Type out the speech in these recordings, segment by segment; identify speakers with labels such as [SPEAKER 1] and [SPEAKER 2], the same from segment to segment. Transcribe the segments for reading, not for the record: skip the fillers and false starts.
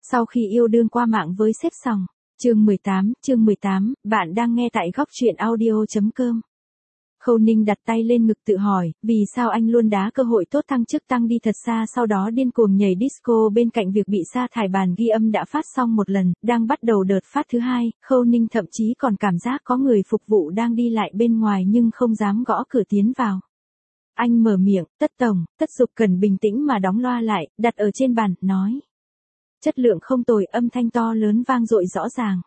[SPEAKER 1] Sau khi yêu đương qua mạng với sếp xong. Chương 18, bạn đang nghe tại góc truyện audio.com. Khâu Ninh đặt tay lên ngực tự hỏi, vì sao anh luôn đá cơ hội tốt thăng chức tăng đi thật xa, sau đó điên cuồng nhảy disco bên cạnh việc bị sa thải. Bàn ghi âm đã phát xong một lần, đang bắt đầu đợt phát thứ hai, Khâu Ninh thậm chí còn cảm giác có người phục vụ đang đi lại bên ngoài nhưng không dám gõ cửa tiến vào. Anh mở miệng, Tất tổng, Tất Dục Cần bình tĩnh mà đóng loa lại, đặt ở trên bàn, nói. Chất lượng không tồi, âm thanh to lớn vang dội rõ ràng.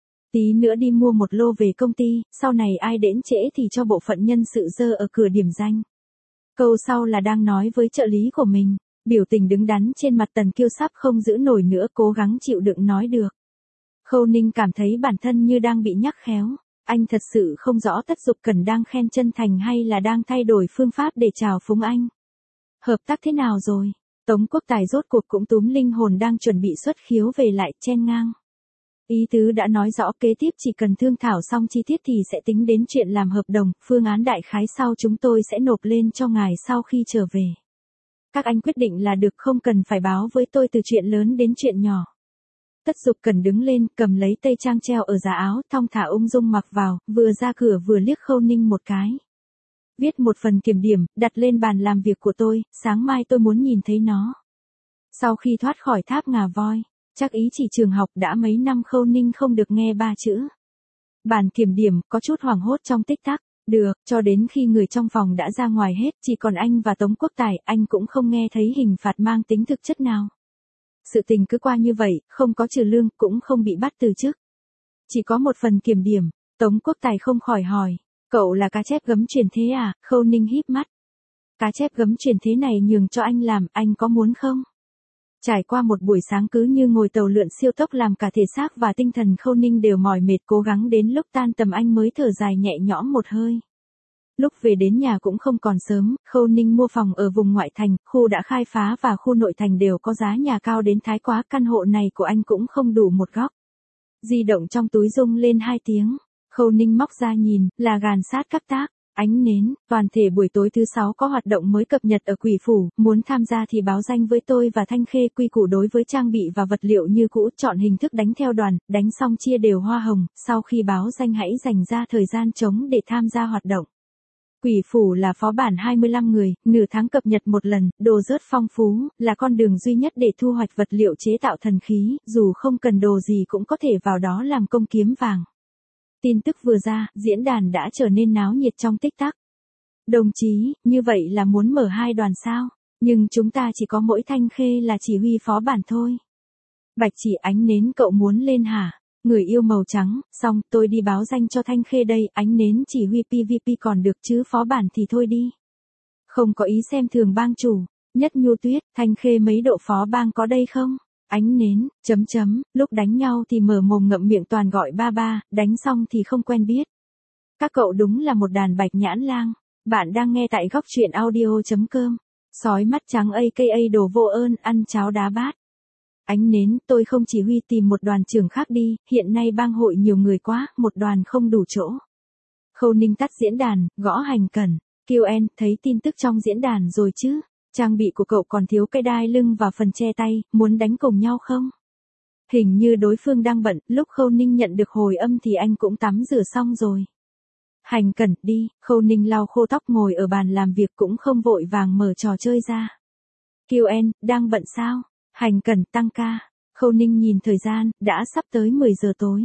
[SPEAKER 1] Tí nữa đi mua một lô về công ty, sau này ai đến trễ thì cho bộ phận nhân sự dơ ở cửa điểm danh. Câu sau là đang nói với trợ lý của mình. Biểu tình đứng đắn trên mặt Tần Kiêu sắp không giữ nổi nữa, cố gắng chịu đựng nói được. Khâu Ninh cảm thấy bản thân như đang bị nhắc khéo. Anh thật sự không rõ Tất Dục Cần đang khen chân thành hay là đang thay đổi phương pháp để chào phúng anh. Hợp tác thế nào rồi? Tống Quốc Tài rốt cuộc cũng túm linh hồn đang chuẩn bị xuất khiếu về lại, chen ngang. Ý tứ đã nói rõ, kế tiếp chỉ cần thương thảo xong chi tiết thì sẽ tính đến chuyện làm hợp đồng, phương án đại khái sau chúng tôi sẽ nộp lên cho ngài sau khi trở về. Các anh quyết định là được, không cần phải báo với tôi từ chuyện lớn đến chuyện nhỏ. Tất Dục Cần đứng lên, cầm lấy tây trang treo ở giá áo, thong thả ung dung mặc vào, vừa ra cửa vừa liếc Khâu Ninh một cái. Viết một phần kiểm điểm, đặt lên bàn làm việc của tôi, sáng mai tôi muốn nhìn thấy nó. Sau khi thoát khỏi tháp ngà voi, chắc ý chỉ trường học, đã mấy năm Khâu Ninh không được nghe ba chữ. Bàn kiểm điểm có chút hoảng hốt trong tích tắc. Được, cho đến khi người trong phòng đã ra ngoài hết, chỉ còn anh và Tống Quốc Tài, anh cũng không nghe thấy hình phạt mang tính thực chất nào. Sự tình cứ qua như vậy, không có trừ lương, cũng không bị bắt từ chức. Chỉ có một phần kiểm điểm. Tống Quốc Tài không khỏi hỏi. Cậu là cá chép gấm truyền thế à? Khâu Ninh híp mắt. Cá chép gấm truyền thế này nhường cho anh làm, anh có muốn không? Trải qua một buổi sáng cứ như ngồi tàu lượn siêu tốc làm cả thể xác và tinh thần Khâu Ninh đều mỏi mệt, cố gắng đến lúc tan tầm anh mới thở dài nhẹ nhõm một hơi. Lúc về đến nhà cũng không còn sớm, Khâu Ninh mua phòng ở vùng ngoại thành, khu đã khai phá và khu nội thành đều có giá nhà cao đến thái quá, căn hộ này của anh cũng không đủ một góc. Di động trong túi rung lên 2 tiếng. Khâu Ninh móc ra nhìn, là gàn sát các tác, ánh nến, toàn thể buổi tối thứ 6 có hoạt động mới cập nhật ở Quỷ Phủ, muốn tham gia thì báo danh với tôi và Thanh Khê. Quy củ đối với trang bị và vật liệu như cũ, chọn hình thức đánh theo đoàn, đánh xong chia đều hoa hồng, sau khi báo danh hãy dành ra thời gian trống để tham gia hoạt động. Quỷ Phủ là phó bản 25 người, nửa tháng cập nhật một lần, đồ rớt phong phú, là con đường duy nhất để thu hoạch vật liệu chế tạo thần khí, dù không cần đồ gì cũng có thể vào đó làm công kiếm vàng. Tin tức vừa ra, diễn đàn đã trở nên náo nhiệt trong tích tắc. Đồng chí, như vậy là muốn mở 2 đoàn sao? Nhưng chúng ta chỉ có mỗi Thanh Khê là chỉ huy phó bản thôi. Bạch Chỉ, ánh nến, cậu muốn lên hả? Người yêu màu trắng, xong, tôi đi báo danh cho Thanh Khê đây, ánh nến chỉ huy PVP còn được chứ phó bản thì thôi đi. Không có ý xem thường bang chủ. Nhất Nhu Tuyết, Thanh Khê mấy độ phó bang có đây không? Ánh nến, lúc đánh nhau thì mở mồm ngậm miệng toàn gọi ba ba, đánh xong thì không quen biết. Các cậu đúng là một đàn bạch nhãn lang. Bạn đang nghe tại góc truyện audio.com. Sói mắt trắng aka đồ vô ơn, ăn cháo đá bát. Ánh nến, tôi không chỉ huy, tìm một đoàn trưởng khác đi, hiện nay bang hội nhiều người quá, một đoàn không đủ chỗ. Khâu Ninh tắt diễn đàn, gõ Hành Cẩn. QN, thấy tin tức trong diễn đàn rồi chứ? Trang bị của cậu còn thiếu cái đai lưng và phần che tay, muốn đánh cùng nhau không? Hình như đối phương đang bận, lúc Khâu Ninh nhận được hồi âm thì anh cũng tắm rửa xong rồi. Hành Cẩn, đi. Khâu Ninh lau khô tóc ngồi ở bàn làm việc cũng không vội vàng mở trò chơi ra. QN, đang bận sao? Hành Cẩn, tăng ca. Khâu Ninh nhìn thời gian, đã sắp tới 10 giờ tối.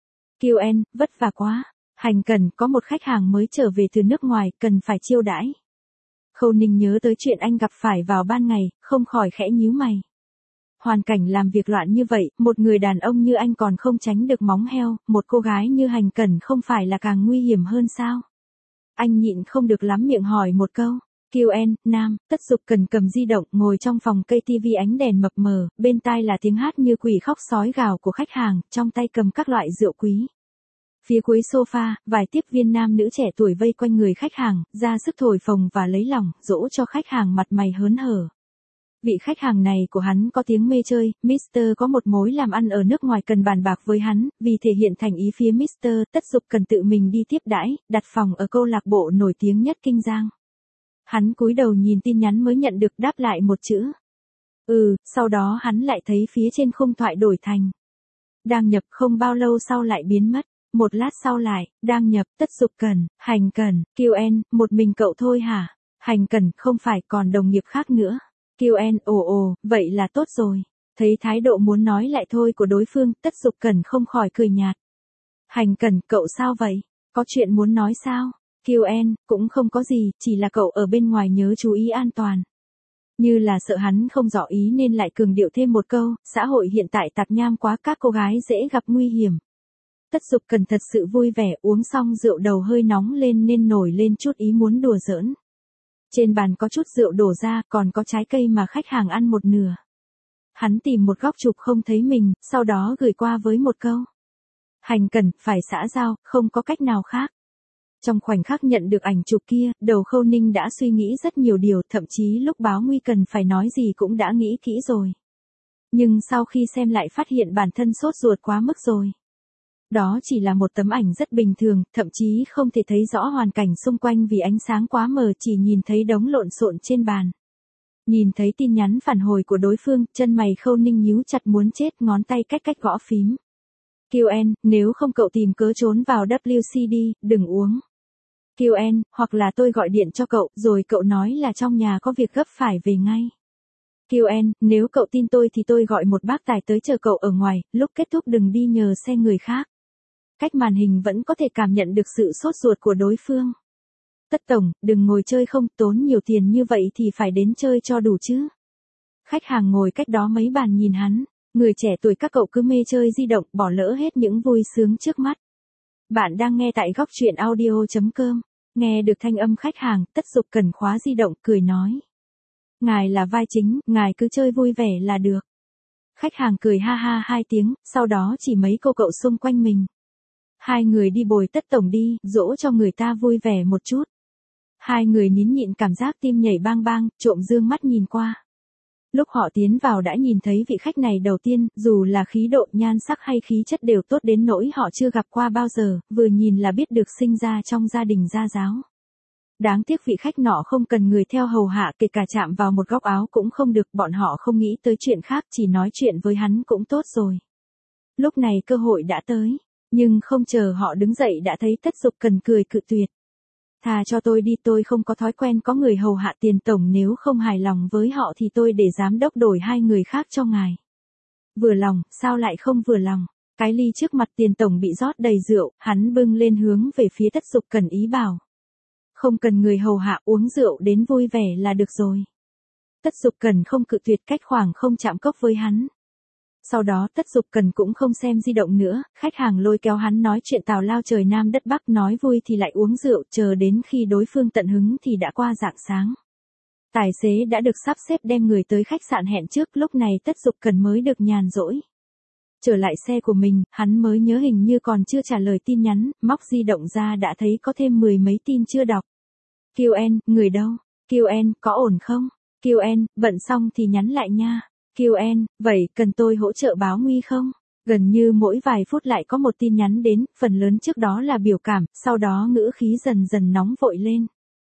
[SPEAKER 1] QN, vất vả quá. Hành Cẩn, có một khách hàng mới trở về từ nước ngoài, cần phải chiêu đãi. Khâu Ninh nhớ tới chuyện anh gặp phải vào ban ngày, không khỏi khẽ nhíu mày. Hoàn cảnh làm việc loạn như vậy, một người đàn ông như anh còn không tránh được móng heo, một cô gái như Hành Cẩn không phải là càng nguy hiểm hơn sao? Anh nhịn không được lắm miệng hỏi một câu. QN, nam, Tất Dục Cần cầm di động, ngồi trong phòng cây tivi ánh đèn mập mờ, bên tai là tiếng hát như quỷ khóc sói gào của khách hàng, trong tay cầm các loại rượu quý. Phía cuối sofa, vài tiếp viên nam nữ trẻ tuổi vây quanh người khách hàng, ra sức thổi phồng và lấy lòng, dỗ cho khách hàng mặt mày hớn hở. Vị khách hàng này của hắn có tiếng mê chơi, Mr. có một mối làm ăn ở nước ngoài cần bàn bạc với hắn, vì thể hiện thành ý phía Mr. Tất Dục Cần tự mình đi tiếp đãi, đặt phòng ở câu lạc bộ nổi tiếng nhất Kinh Giang. Hắn cúi đầu nhìn tin nhắn mới nhận được, đáp lại một chữ. Sau đó hắn lại thấy phía trên khung thoại đổi thành. Đang nhập, không bao lâu sau lại biến mất. Một lát sau lại, đang nhập, Tất Dục Cần, Hành Cần, QN, một mình cậu thôi hả? Hành Cần, không phải, còn đồng nghiệp khác nữa. QN, ồ, vậy là tốt rồi. Thấy thái độ muốn nói lại thôi của đối phương, Tất Dục Cần không khỏi cười nhạt. Hành Cần, cậu sao vậy? Có chuyện muốn nói sao? QN, cũng không có gì, chỉ là cậu ở bên ngoài nhớ chú ý an toàn. Như là sợ hắn không rõ ý nên lại cường điệu thêm một câu, xã hội hiện tại tạp nham quá, các cô gái dễ gặp nguy hiểm. Tất Dục Cần thật sự vui vẻ, uống xong rượu đầu hơi nóng lên nên nổi lên chút ý muốn đùa giỡn. Trên bàn có chút rượu đổ ra, còn có trái cây mà khách hàng ăn một nửa. Hắn tìm một góc chụp không thấy mình, sau đó gửi qua với một câu. Hành Cần, phải xã giao, không có cách nào khác. Trong khoảnh khắc nhận được ảnh chụp kia, đầu Khâu Ninh đã suy nghĩ rất nhiều điều, thậm chí lúc báo nguy cần phải nói gì cũng đã nghĩ kỹ rồi. Nhưng sau khi xem lại phát hiện bản thân sốt ruột quá mức rồi. Đó chỉ là một tấm ảnh rất bình thường, thậm chí không thể thấy rõ hoàn cảnh xung quanh vì ánh sáng quá mờ, chỉ nhìn thấy đống lộn xộn trên bàn. Nhìn thấy tin nhắn phản hồi của đối phương, chân mày Khâu Ninh nhíu chặt muốn chết, ngón tay cách gõ phím. QN, nếu không cậu tìm cớ trốn vào WC đi, đừng uống. QN, hoặc là tôi gọi điện cho cậu, rồi cậu nói là trong nhà có việc gấp phải về ngay. QN, nếu cậu tin tôi thì tôi gọi một bác tài tới chờ cậu ở ngoài, lúc kết thúc đừng đi nhờ xe người khác. Cách màn hình vẫn có thể cảm nhận được sự sốt ruột của đối phương. Tất tổng, đừng ngồi chơi không, tốn nhiều tiền như vậy thì phải đến chơi cho đủ chứ. Khách hàng ngồi cách đó mấy bàn nhìn hắn, người trẻ tuổi các cậu cứ mê chơi di động, bỏ lỡ hết những vui sướng trước mắt. Bạn đang nghe tại góc truyện audio.com, nghe được thanh âm khách hàng, Tất Dục Cần khóa di động, cười nói. Ngài là vai chính, ngài cứ chơi vui vẻ là được. Khách hàng cười ha ha 2 tiếng, sau đó chỉ mấy cô cậu xung quanh mình. Hai người đi bồi Tất tổng đi, dỗ cho người ta vui vẻ một chút. Hai người nín nhịn cảm giác tim nhảy bang bang, trộm dương mắt nhìn qua. Lúc họ tiến vào đã nhìn thấy vị khách này đầu tiên, dù là khí độ, nhan sắc hay khí chất đều tốt đến nỗi họ chưa gặp qua bao giờ, vừa nhìn là biết được sinh ra trong gia đình gia giáo. Đáng tiếc vị khách nọ không cần người theo hầu hạ, kể cả chạm vào một góc áo cũng không được, bọn họ không nghĩ tới chuyện khác, chỉ nói chuyện với hắn cũng tốt rồi. Lúc này cơ hội đã tới, nhưng không chờ họ đứng dậy đã thấy Tất Dục Cần cười cự tuyệt. Thà cho tôi đi, tôi không có thói quen có người hầu hạ, tiền tổng nếu không hài lòng với họ thì tôi để giám đốc đổi 2 người khác cho ngài. Vừa lòng, sao lại không vừa lòng? Cái ly trước mặt tiền tổng bị rót đầy rượu, hắn bưng lên hướng về phía Tất Dục Cần ý bảo. Không cần người hầu hạ, uống rượu đến vui vẻ là được rồi. Tất Dục Cần không cự tuyệt, cách khoảng không chạm cốc với hắn. Sau đó Tất Dục Cần cũng không xem di động nữa, khách hàng lôi kéo hắn nói chuyện tào lao trời Nam đất Bắc, nói vui thì lại uống rượu, chờ đến khi đối phương tận hứng thì đã qua rạng sáng. Tài xế đã được sắp xếp đem người tới khách sạn hẹn trước, lúc này Tất Dục Cần mới được nhàn rỗi. Trở lại xe của mình, hắn mới nhớ hình như còn chưa trả lời tin nhắn, móc di động ra đã thấy có thêm 10 mấy tin chưa đọc. QN, người đâu? QN, có ổn không? QN, bận xong thì nhắn lại nha. QN, vậy cần tôi hỗ trợ báo nguy không? Gần như mỗi vài phút lại có một tin nhắn đến, phần lớn trước đó là biểu cảm, sau đó ngữ khí dần dần nóng vội lên.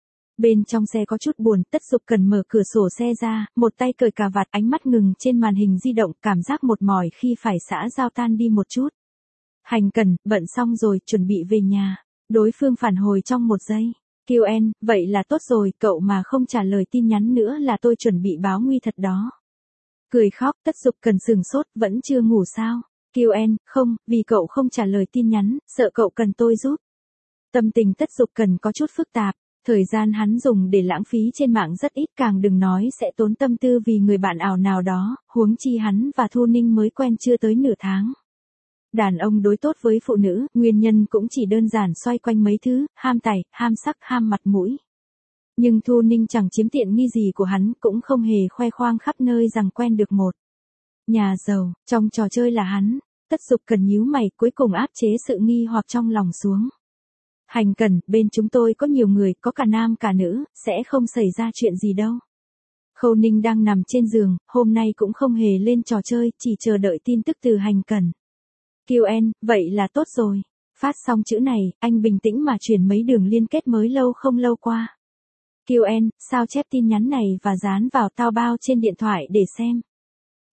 [SPEAKER 1] Bên trong xe có chút buồn, Tất Dục Cần mở cửa sổ xe ra, một tay cởi cà vạt, ánh mắt ngừng trên màn hình di động, cảm giác mệt mỏi khi phải xã giao tan đi một chút. Hành Cần, bận xong rồi, chuẩn bị về nhà. Đối phương phản hồi trong 1 giây. QN, vậy là tốt rồi, cậu mà không trả lời tin nhắn nữa là tôi chuẩn bị báo nguy thật đó. Cười khóc, Tất Dục Cần sừng sốt, vẫn chưa ngủ sao? QN, không, vì cậu không trả lời tin nhắn, sợ cậu cần tôi giúp. Tâm tình Tất Dục Cần có chút phức tạp, thời gian hắn dùng để lãng phí trên mạng rất ít, càng đừng nói sẽ tốn tâm tư vì người bạn ảo nào đó, huống chi hắn và Thu Ninh mới quen chưa tới nửa tháng. Đàn ông đối tốt với phụ nữ, nguyên nhân cũng chỉ đơn giản xoay quanh mấy thứ, ham tài, ham sắc, ham mặt mũi. Nhưng Thu Ninh chẳng chiếm tiện nghi gì của hắn, cũng không hề khoe khoang khắp nơi rằng quen được một nhà giàu, trong trò chơi là hắn. Tất Dục Cần nhíu mày, cuối cùng áp chế sự nghi hoặc trong lòng xuống. Hành Cần, bên chúng tôi có nhiều người, có cả nam cả nữ, sẽ không xảy ra chuyện gì đâu. Khâu Ninh đang nằm trên giường, hôm nay cũng không hề lên trò chơi, chỉ chờ đợi tin tức từ Hành Cần. QN, vậy là tốt rồi. Phát xong chữ này, anh bình tĩnh mà chuyển mấy đường liên kết mới không lâu qua. QN, sao chép tin nhắn này và dán vào tao bao trên điện thoại để xem.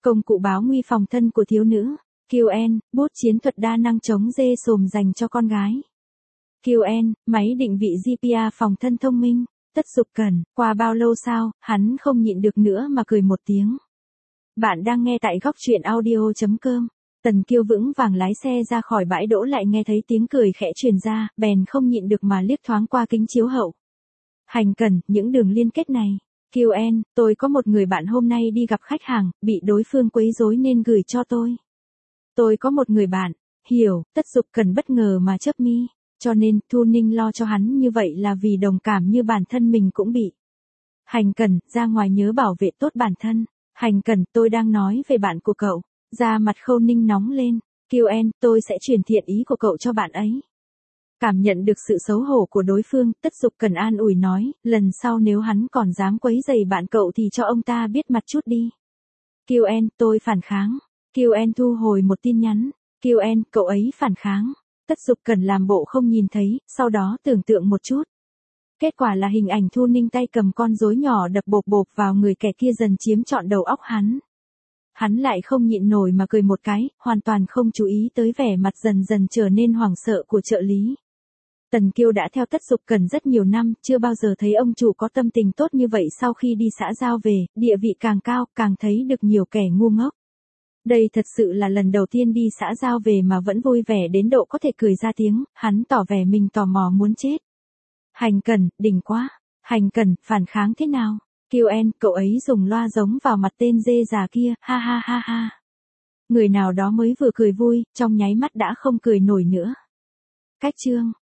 [SPEAKER 1] Công cụ báo nguy phòng thân của thiếu nữ. QN, bút chiến thuật đa năng chống dê sồm dành cho con gái. QN, máy định vị GPS phòng thân thông minh. Tất Dục Cần, qua bao lâu sao, hắn không nhịn được nữa mà cười một tiếng. Bạn đang nghe tại góc truyện audio.com. Tần Kiêu vững vàng lái xe ra khỏi bãi đỗ lại nghe thấy tiếng cười khẽ truyền ra, bèn không nhịn được mà liếc thoáng qua kính chiếu hậu. Hành Cần, những đường liên kết này. QN, tôi có một người bạn hôm nay đi gặp khách hàng, bị đối phương quấy rối nên gửi cho tôi. Tôi có một người bạn, hiểu, Tất Dục Cần bất ngờ mà chớp mi, cho nên Thu Ninh lo cho hắn như vậy là vì đồng cảm như bản thân mình cũng bị. Hành Cần, ra ngoài nhớ bảo vệ tốt bản thân. Hành Cần, tôi đang nói về bạn của cậu. Da mặt Khâu Ninh nóng lên. QN, tôi sẽ truyền thiện ý của cậu cho bạn ấy. Cảm nhận được sự xấu hổ của đối phương, Tất Dục Cần an ủi nói, lần sau nếu hắn còn dám quấy rầy bạn cậu thì cho ông ta biết mặt chút đi. QN, tôi phản kháng. QN thu hồi một tin nhắn. QN, cậu ấy phản kháng. Tất Dục Cần làm bộ không nhìn thấy, sau đó tưởng tượng một chút. Kết quả là hình ảnh Thu Ninh tay cầm con rối nhỏ đập bộp bộp vào người kẻ kia dần chiếm trọn đầu óc hắn. Hắn lại không nhịn nổi mà cười một cái, hoàn toàn không chú ý tới vẻ mặt dần dần trở nên hoảng sợ của trợ lý. Tần Kiêu đã theo Tất Dục Cần rất nhiều năm, chưa bao giờ thấy ông chủ có tâm tình tốt như vậy sau khi đi xã giao về, địa vị càng cao, càng thấy được nhiều kẻ ngu ngốc. Đây thật sự là lần đầu tiên đi xã giao về mà vẫn vui vẻ đến độ có thể cười ra tiếng, hắn tỏ vẻ mình tò mò muốn chết. Hành Cần, đỉnh quá. Hành Cần, phản kháng thế nào? QN, cậu ấy dùng loa giống vào mặt tên dê già kia, ha ha ha ha. Người nào đó mới vừa cười vui, trong nháy mắt đã không cười nổi nữa. Cách chương.